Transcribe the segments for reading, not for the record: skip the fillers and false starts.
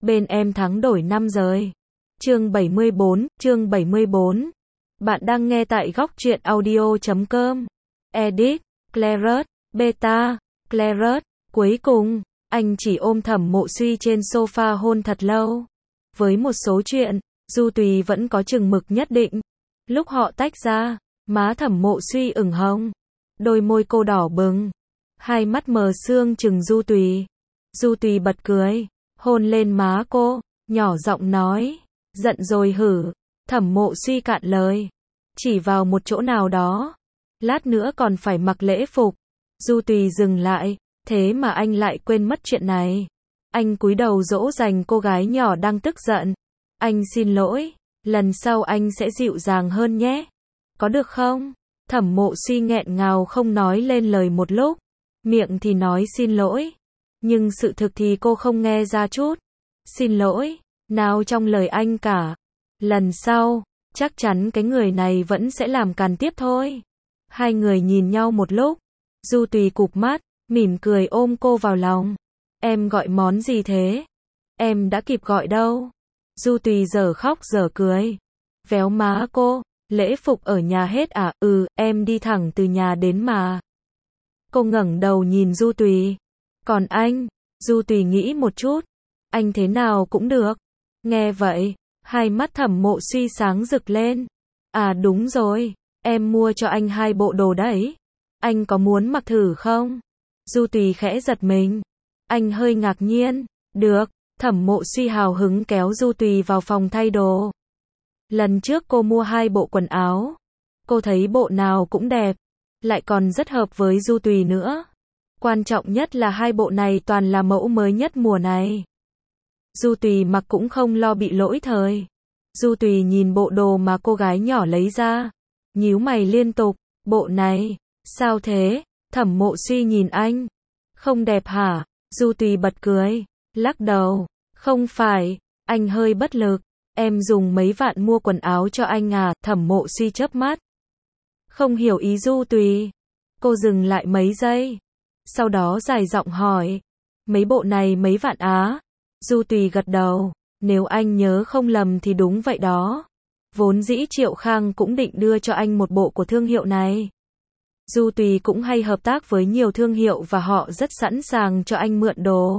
bên em thắng đổi 5 rồi. Chương 74. Bạn đang nghe tại góc truyện audio.com. Edit, Claret, Beta, Claret. Cuối cùng, anh chỉ ôm Thẩm Mộ Suy trên sofa hôn thật lâu. Với một số chuyện, Du Tùy vẫn có chừng mực nhất định. Lúc họ tách ra, má Thẩm Mộ Suy ửng hồng, đôi môi cô đỏ bừng, hai mắt mờ sương chừng Du Tùy. Du Tùy bật cười, hôn lên má cô, nhỏ giọng nói, giận rồi hử? Thẩm Mộ Suy cạn lời, chỉ vào một chỗ nào đó, lát nữa còn phải mặc lễ phục. Du Tùy dừng lại, thế mà anh lại quên mất chuyện này. Anh cúi đầu dỗ dành cô gái nhỏ đang tức giận. Anh xin lỗi, lần sau anh sẽ dịu dàng hơn nhé. Có được không? Thẩm Mộ Suy nghẹn ngào không nói lên lời một lúc. Miệng thì nói xin lỗi, nhưng sự thực thì cô không nghe ra chút xin lỗi nào trong lời anh cả. Lần sau, chắc chắn cái người này vẫn sẽ làm càn tiếp thôi. Hai người nhìn nhau một lúc. Du Tùy cụp mắt, mỉm cười ôm cô vào lòng. Em gọi món gì thế? Em đã kịp gọi đâu. Du Tùy dở khóc dở cười, véo má cô. Lễ phục ở nhà hết à? Ừ, em đi thẳng từ nhà đến mà. Cô ngẩng đầu nhìn Du Tùy. Còn anh? Du Tùy nghĩ một chút. Anh thế nào cũng được. Nghe vậy, hai mắt Thẩm Mộ Suy sáng rực lên. À đúng rồi, em mua cho anh 2 bộ đồ đấy. Anh có muốn mặc thử không? Du Tùy khẽ giật mình. Anh hơi ngạc nhiên. Được. Thẩm Mộ Suy hào hứng kéo Du Tùy vào phòng thay đồ. Lần trước cô mua 2 bộ quần áo. Cô thấy bộ nào cũng đẹp, lại còn rất hợp với Du Tùy nữa. Quan trọng nhất là 2 bộ này toàn là mẫu mới nhất mùa này. Du Tùy mặc cũng không lo bị lỗi thời. Du Tùy nhìn bộ đồ mà cô gái nhỏ lấy ra, nhíu mày liên tục. Bộ này, sao thế? Thẩm Mộ Suy nhìn anh. Không đẹp hả? Du Tùy bật cười, lắc đầu. Không phải. Anh hơi bất lực. Em dùng mấy vạn mua quần áo cho anh à? Thẩm Mộ Suy chớp mắt, không hiểu ý Du Tùy. Cô dừng lại mấy giây, sau đó dài giọng hỏi, mấy bộ này mấy vạn á? Du Tùy gật đầu, nếu anh nhớ không lầm thì đúng vậy đó. Vốn dĩ Triệu Khang cũng định đưa cho anh một bộ của thương hiệu này. Du Tùy cũng hay hợp tác với nhiều thương hiệu và họ rất sẵn sàng cho anh mượn đồ.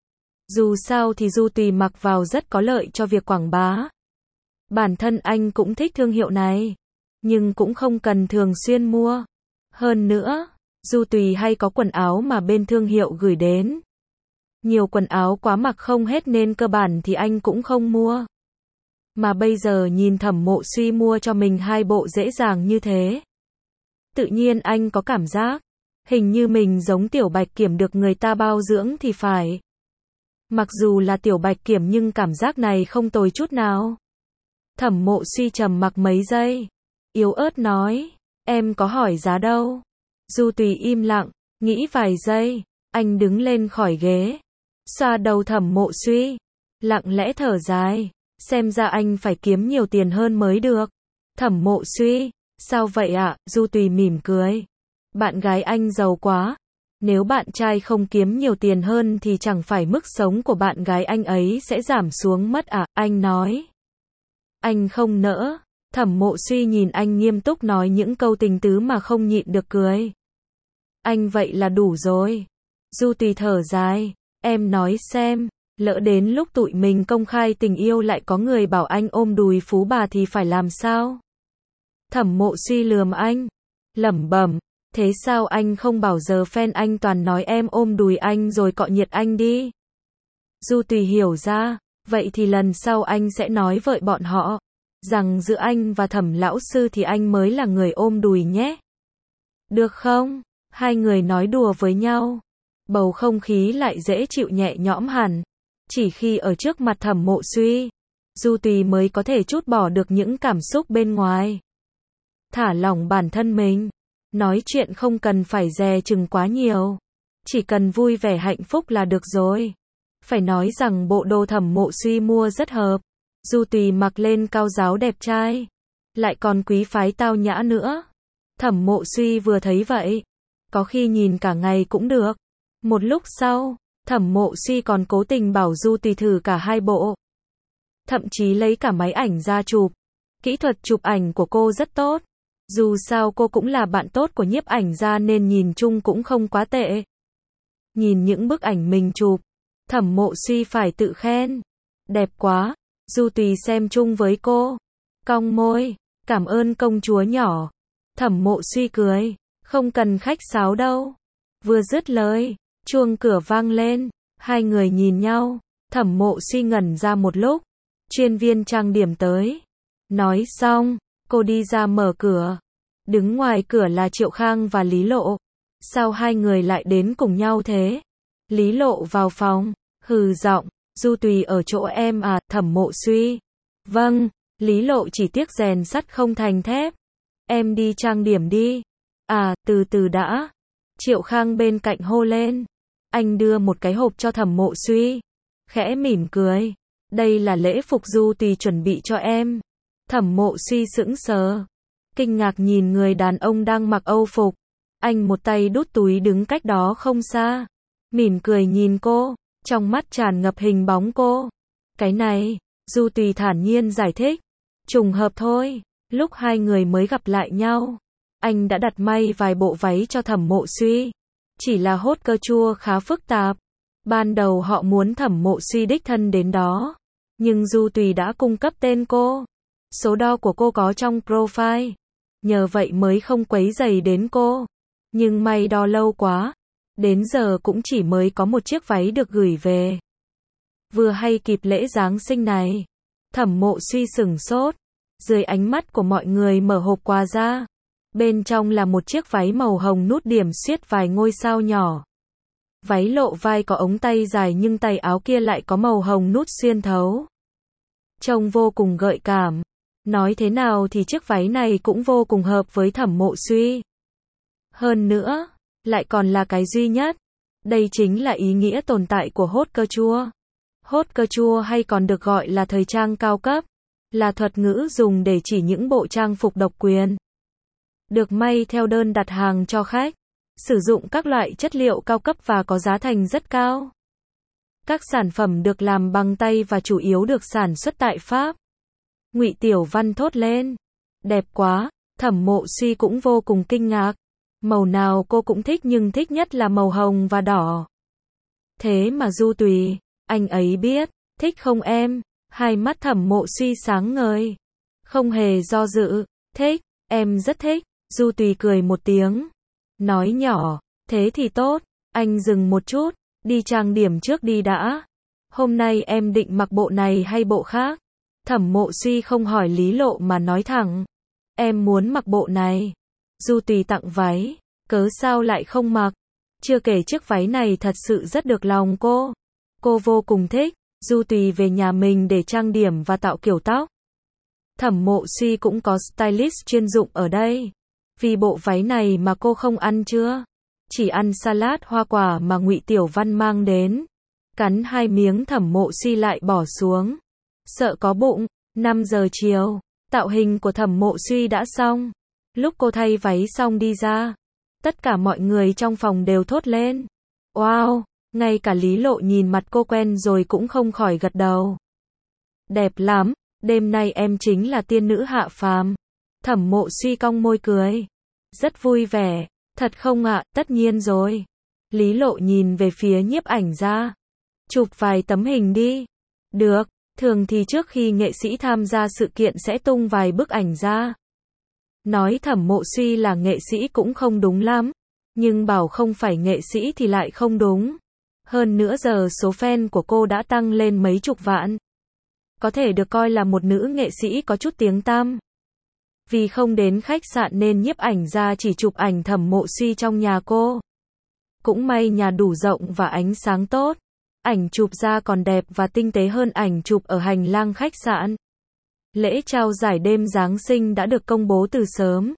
Dù sao thì Du Tùy mặc vào rất có lợi cho việc quảng bá. Bản thân anh cũng thích thương hiệu này, nhưng cũng không cần thường xuyên mua. Hơn nữa, Du Tùy hay có quần áo mà bên thương hiệu gửi đến. Nhiều quần áo quá mặc không hết nên cơ bản thì anh cũng không mua. Mà bây giờ nhìn Thẩm Mộ Suy mua cho mình 2 bộ dễ dàng như thế, tự nhiên anh có cảm giác, hình như mình giống Tiểu Bạch Kiểm được người ta bao dưỡng thì phải. Mặc dù là Tiểu Bạch Kiểm nhưng cảm giác này không tồi chút nào. Thẩm Mộ Suy trầm mặc mấy giây, yếu ớt nói, em có hỏi giá đâu. Du Tùy im lặng, nghĩ vài giây, anh đứng lên khỏi ghế, xoa đầu Thẩm Mộ Suy, lặng lẽ thở dài, xem ra anh phải kiếm nhiều tiền hơn mới được. Thẩm Mộ Suy, sao vậy ạ? Du Tùy mỉm cười, bạn gái anh giàu quá. Nếu bạn trai không kiếm nhiều tiền hơn thì chẳng phải mức sống của bạn gái anh ấy sẽ giảm xuống mất à? Anh nói. Anh không nỡ. Thẩm Mộ Suy nhìn anh nghiêm túc nói những câu tình tứ mà không nhịn được cười. Anh vậy là đủ rồi. Du Tùy thở dài, em nói xem, lỡ đến lúc tụi mình công khai tình yêu lại có người bảo anh ôm đùi phú bà thì phải làm sao? Thẩm Mộ Suy lườm anh, lẩm bẩm, thế sao anh không bảo giờ fan anh toàn nói em ôm đùi anh rồi cọ nhiệt anh đi? Du Tùy hiểu ra, vậy thì lần sau anh sẽ nói với bọn họ rằng giữa anh và Thẩm lão sư thì anh mới là người ôm đùi nhé. Được không? Hai người nói đùa với nhau, bầu không khí lại dễ chịu nhẹ nhõm hẳn. Chỉ khi ở trước mặt Thẩm Mộ Suy, Du Tùy mới có thể trút bỏ được những cảm xúc bên ngoài, thả lỏng bản thân mình. Nói chuyện không cần phải dè chừng quá nhiều, chỉ cần vui vẻ hạnh phúc là được rồi. Phải nói rằng bộ đồ Thẩm Mộ Suy mua rất hợp. Du Tùy mặc lên cao ráo đẹp trai, lại còn quý phái tao nhã nữa. Thẩm Mộ Suy vừa thấy vậy, có khi nhìn cả ngày cũng được. Một lúc sau, Thẩm Mộ Suy còn cố tình bảo Du Tùy thử cả hai bộ. Thậm chí lấy cả máy ảnh ra chụp. Kỹ thuật chụp ảnh của cô rất tốt. Dù sao cô cũng là bạn tốt của nhiếp ảnh gia nên nhìn chung cũng không quá tệ. Nhìn những bức ảnh mình chụp, Thẩm Mộ Suy phải tự khen. Đẹp quá. Du Tùy xem chung với cô. Cong môi. Cảm ơn công chúa nhỏ. Thẩm Mộ Suy cười. Không cần khách sáo đâu. Vừa dứt lời, chuông cửa vang lên. Hai người nhìn nhau. Thẩm Mộ Suy ngẩn ra một lúc. Chuyên viên trang điểm tới. Nói xong, cô đi ra mở cửa. Đứng ngoài cửa là Triệu Khang và Lý Lộ. Sao hai người lại đến cùng nhau thế? Lý Lộ vào phòng, hừ giọng, Du Tùy ở chỗ em à? Thẩm Mộ Suy. Vâng, Lý Lộ chỉ tiếc rèn sắt không thành thép. Em đi trang điểm đi. À, từ từ đã. Triệu Khang bên cạnh hô lên. Anh đưa một cái hộp cho Thẩm Mộ Suy. Khẽ mỉm cười. Đây là lễ phục Du Tùy chuẩn bị cho em. Thẩm Mộ Suy sững sờ. Kinh ngạc nhìn người đàn ông đang mặc âu phục. Anh một tay đút túi đứng cách đó không xa. Mỉm cười nhìn cô. Trong mắt tràn ngập hình bóng cô. Cái này, Du Tùy thản nhiên giải thích. Trùng hợp thôi. Lúc hai người mới gặp lại nhau, anh đã đặt may vài bộ váy cho Thẩm Mộ Suy. Chỉ là hốt cơ chua khá phức tạp. Ban đầu họ muốn Thẩm Mộ Suy đích thân đến đó. Nhưng Du Tùy đã cung cấp tên cô. Số đo của cô có trong profile. Nhờ vậy mới không quấy rầy đến cô. Nhưng may đo lâu quá. Đến giờ cũng chỉ mới có một chiếc váy được gửi về. Vừa hay kịp lễ Giáng sinh này. Thẩm Mộ Suy sửng sốt. Dưới ánh mắt của mọi người mở hộp quà ra. Bên trong là một chiếc váy màu hồng nút điểm xuyết vài ngôi sao nhỏ. Váy lộ vai có ống tay dài nhưng tay áo kia lại có màu hồng nút xuyên thấu. Trông vô cùng gợi cảm. Nói thế nào thì chiếc váy này cũng vô cùng hợp với Thẩm Mộ Suy. Hơn nữa, lại còn là cái duy nhất. Đây chính là ý nghĩa tồn tại của haute couture. Haute couture hay còn được gọi là thời trang cao cấp, là thuật ngữ dùng để chỉ những bộ trang phục độc quyền. Được may theo đơn đặt hàng cho khách. Sử dụng các loại chất liệu cao cấp và có giá thành rất cao. Các sản phẩm được làm bằng tay và chủ yếu được sản xuất tại Pháp. Ngụy Tiểu Văn thốt lên. Đẹp quá. Thẩm Mộ Suy cũng vô cùng kinh ngạc. Màu nào cô cũng thích nhưng thích nhất là màu hồng và đỏ. Thế mà Du Tùy, anh ấy biết, thích không em? Hai mắt Thẩm Mộ Suy sáng ngời. Không hề do dự. Thích, em rất thích. Du Tùy cười một tiếng. Nói nhỏ, thế thì tốt. Anh dừng một chút. Đi trang điểm trước đi đã. Hôm nay em định mặc bộ này hay bộ khác? Thẩm Mộ Suy không hỏi Lý Lộ mà nói thẳng. Em muốn mặc bộ này. Du Tùy tặng váy. Cớ sao lại không mặc? Chưa kể chiếc váy này thật sự rất được lòng cô. Cô vô cùng thích. Du Tùy về nhà mình để trang điểm và tạo kiểu tóc. Thẩm Mộ Suy cũng có stylist chuyên dụng ở đây. Vì bộ váy này mà cô không ăn chưa? Chỉ ăn salad hoa quả mà Ngụy Tiểu Văn mang đến. Cắn hai miếng Thẩm Mộ Suy lại bỏ xuống. Sợ có bụng. 5 giờ chiều, tạo hình của Thẩm Mộ Suy đã xong. Lúc cô thay váy xong đi ra, tất cả mọi người trong phòng đều thốt lên. Wow, ngay cả Lý Lộ nhìn mặt cô quen rồi cũng không khỏi gật đầu. Đẹp lắm, đêm nay em chính là tiên nữ hạ phàm. Thẩm Mộ Suy cong môi cười. Rất vui vẻ, thật không ạ? Tất nhiên rồi. Lý Lộ nhìn về phía nhiếp ảnh gia. Chụp vài tấm hình đi. Được, thường thì trước khi nghệ sĩ tham gia sự kiện sẽ tung vài bức ảnh ra. Nói Thẩm Mộ Suy là nghệ sĩ cũng không đúng lắm. Nhưng bảo không phải nghệ sĩ thì lại không đúng. Hơn nữa giờ số fan của cô đã tăng lên mấy chục vạn. Có thể được coi là một nữ nghệ sĩ có chút tiếng tăm. Vì không đến khách sạn nên nhiếp ảnh gia chỉ chụp ảnh Thẩm Mộ Suy trong nhà cô. Cũng may nhà đủ rộng và ánh sáng tốt. Ảnh chụp ra còn đẹp và tinh tế hơn ảnh chụp ở hành lang khách sạn. Lễ trao giải đêm Giáng sinh đã được công bố từ sớm.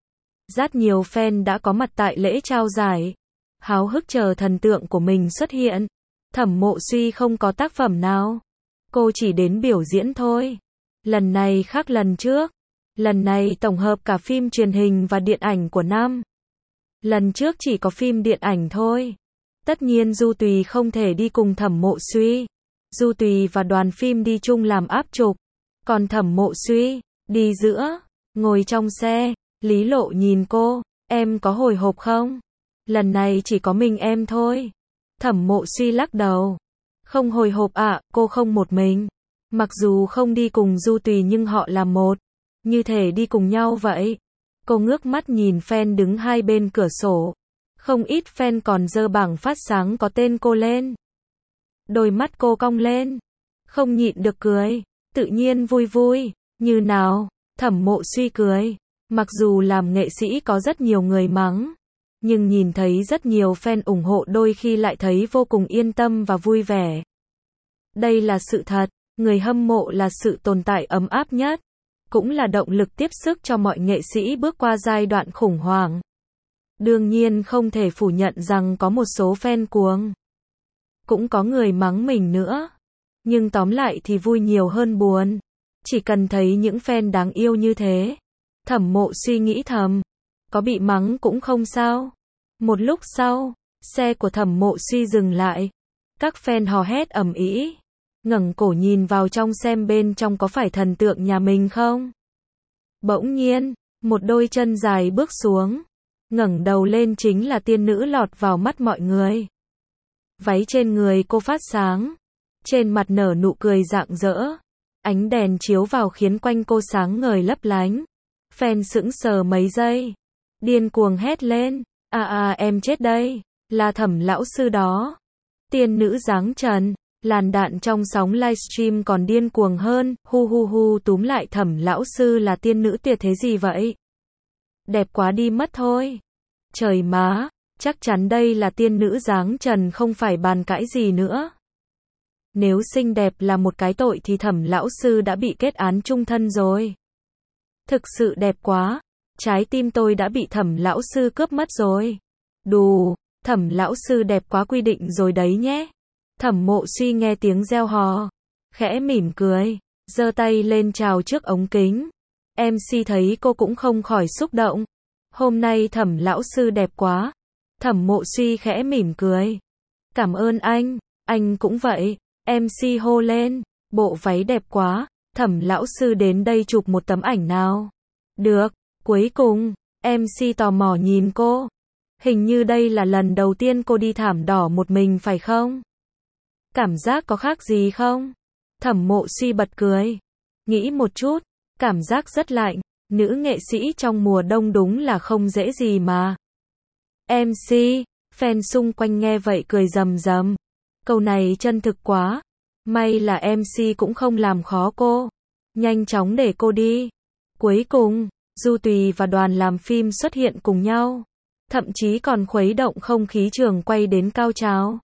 Rất nhiều fan đã có mặt tại lễ trao giải. Háo hức chờ thần tượng của mình xuất hiện. Thẩm Mộ Suy không có tác phẩm nào. Cô chỉ đến biểu diễn thôi. Lần này khác lần trước. Lần này tổng hợp cả phim truyền hình và điện ảnh của năm. Lần trước chỉ có phim điện ảnh thôi. Tất nhiên Du Tùy không thể đi cùng Thẩm Mộ Suy. Du Tùy và đoàn phim đi chung làm áp trục. Còn Thẩm Mộ Suy, đi giữa, ngồi trong xe. Lý Lộ nhìn cô, em có hồi hộp không? Lần này chỉ có mình em thôi. Thẩm Mộ Suy lắc đầu. Không hồi hộp ạ, cô không một mình. Mặc dù không đi cùng Du Tùy nhưng họ là một. Như thể đi cùng nhau vậy. Cô ngước mắt nhìn fan đứng hai bên cửa sổ. Không ít fan còn giơ bảng phát sáng có tên cô lên. Đôi mắt cô cong lên. Không nhịn được cười. Tự nhiên vui vui. Như nào? Thẩm Mộ Suy cười. Mặc dù làm nghệ sĩ có rất nhiều người mắng. Nhưng nhìn thấy rất nhiều fan ủng hộ đôi khi lại thấy vô cùng yên tâm và vui vẻ. Đây là sự thật. Người hâm mộ là sự tồn tại ấm áp nhất. Cũng là động lực tiếp sức cho mọi nghệ sĩ bước qua giai đoạn khủng hoảng. Đương nhiên không thể phủ nhận rằng có một số fan cuồng. Cũng có người mắng mình nữa. Nhưng tóm lại thì vui nhiều hơn buồn. Chỉ cần thấy những fan đáng yêu như thế. Thẩm Mộ Suy nghĩ thầm. Có bị mắng cũng không sao. Một lúc sau, xe của Thẩm Mộ Suy dừng lại. Các fan hò hét ầm ĩ. Ngẩng cổ nhìn vào trong xem bên trong có phải thần tượng nhà mình không. Bỗng nhiên, một đôi chân dài bước xuống. Ngẩng đầu lên chính là tiên nữ lọt vào mắt mọi người. Váy trên người cô phát sáng. Trên mặt nở nụ cười rạng rỡ. Ánh đèn chiếu vào khiến quanh cô sáng ngời lấp lánh. Fan sững sờ mấy giây. Điên cuồng hét lên. Em chết đây. Là Thẩm lão sư đó. Tiên nữ dáng trần. Làn đạn trong sóng livestream còn điên cuồng hơn. Hu túm lại Thẩm lão sư là tiên nữ tuyệt thế gì vậy? Đẹp quá đi mất thôi. Trời má. Chắc chắn đây là tiên nữ dáng trần không phải bàn cãi gì nữa. Nếu xinh đẹp là một cái tội thì Thẩm lão sư đã bị kết án chung thân rồi. Thực sự đẹp quá. Trái tim tôi đã bị Thẩm lão sư cướp mất rồi. Đù, Thẩm lão sư đẹp quá quy định rồi đấy nhé. Thẩm Mộ Suy nghe tiếng reo hò. Khẽ mỉm cười. Giơ tay lên chào trước ống kính. MC thấy cô cũng không khỏi xúc động. Hôm nay Thẩm lão sư đẹp quá. Thẩm Mộ Suy khẽ mỉm cười. Cảm ơn anh cũng vậy. MC hô lên. Bộ váy đẹp quá. Thẩm lão sư đến đây chụp một tấm ảnh nào. Được. Cuối cùng, MC tò mò nhìn cô. Hình như đây là lần đầu tiên cô đi thảm đỏ một mình phải không? Cảm giác có khác gì không? Thẩm Mộ Suy bật cười. Nghĩ một chút, cảm giác rất lạnh. Nữ nghệ sĩ trong mùa đông đúng là không dễ gì mà. MC, fan xung quanh nghe vậy cười rầm rầm. Câu này chân thực quá. May là MC cũng không làm khó cô. Nhanh chóng để cô đi. Cuối cùng, Du Tùy và đoàn làm phim xuất hiện cùng nhau. Thậm chí còn khuấy động không khí trường quay đến cao trào.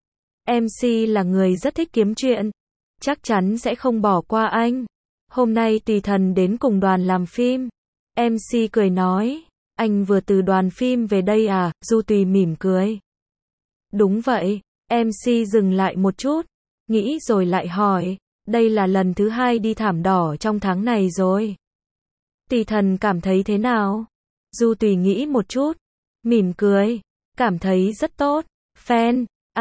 MC là người rất thích kiếm chuyện. Chắc chắn sẽ không bỏ qua anh. Hôm nay Tùy Thần đến cùng đoàn làm phim. MC cười nói. Anh vừa từ đoàn phim về đây à? Du Tùy mỉm cười. Đúng vậy. MC dừng lại một chút. Nghĩ rồi lại hỏi. Đây là lần thứ 2 đi thảm đỏ trong tháng này rồi. Tùy Thần cảm thấy thế nào? Du Tùy nghĩ một chút. Mỉm cười. Cảm thấy rất tốt. Fan.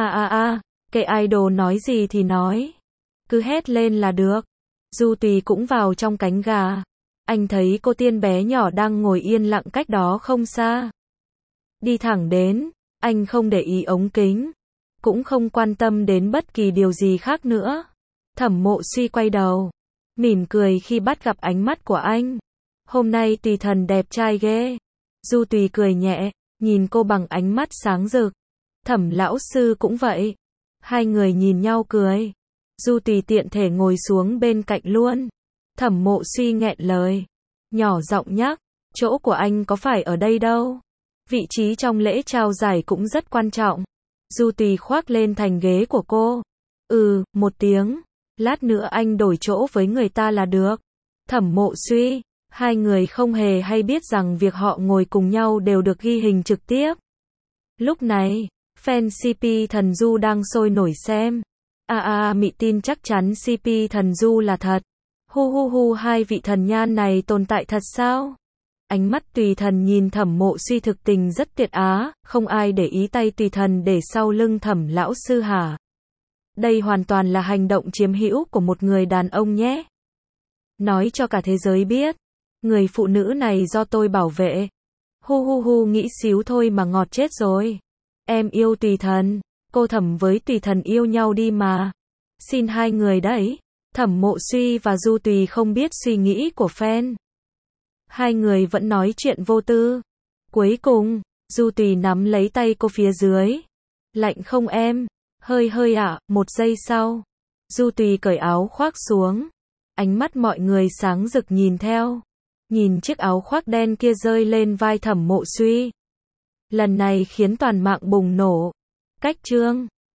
Kệ idol nói gì thì nói. Cứ hét lên là được. Du Tùy cũng vào trong cánh gà. Anh thấy cô tiên bé nhỏ đang ngồi yên lặng cách đó không xa. Đi thẳng đến. Anh không để ý ống kính. Cũng không quan tâm đến bất kỳ điều gì khác nữa. Thẩm Mộ Suy quay đầu. Mỉm cười khi bắt gặp ánh mắt của anh. Hôm nay Tùy Thần đẹp trai ghê. Du Tùy cười nhẹ. Nhìn cô bằng ánh mắt sáng rực. Thẩm lão sư cũng vậy. Hai người nhìn nhau cười. Du Tùy tiện thể ngồi xuống bên cạnh luôn. Thẩm Mộ Suy nghẹn lời. Nhỏ giọng nhắc. Chỗ của anh có phải ở đây đâu. Vị trí trong lễ trao giải cũng rất quan trọng. Du Tùy khoác lên thành ghế của cô. Một tiếng. Lát nữa anh đổi chỗ với người ta là được. Thẩm Mộ Suy. Hai người không hề hay biết rằng việc họ ngồi cùng nhau đều được ghi hình trực tiếp. Lúc này, fan CP Thần Du đang sôi nổi xem. Mị tin chắc chắn CP Thần Du là thật. Hai vị thần nhan này tồn tại thật sao? Ánh mắt Tùy Thần nhìn Thẩm Mộ Suy thực tình rất tiệt á, không ai để ý tay Tùy Thần để sau lưng Thẩm lão sư hả? Đây hoàn toàn là hành động chiếm hữu của một người đàn ông nhé. Nói cho cả thế giới biết, người phụ nữ này do tôi bảo vệ. Hu hu hu, nghĩ xíu thôi mà ngọt chết rồi. Em yêu Tùy Thần, cô Thẩm với Tùy Thần yêu nhau đi mà. Xin hai người đấy. Thẩm Mộ Suy và Du Tùy không biết suy nghĩ của fan. Hai người vẫn nói chuyện vô tư. Cuối cùng, Du Tùy nắm lấy tay cô phía dưới. Lạnh không em? Hơi hơi ạ. Một giây sau, Du Tùy cởi áo khoác xuống. Ánh mắt mọi người sáng rực nhìn theo. Nhìn chiếc áo khoác đen kia rơi lên vai Thẩm Mộ Suy. Lần này khiến toàn mạng bùng nổ. Cách chương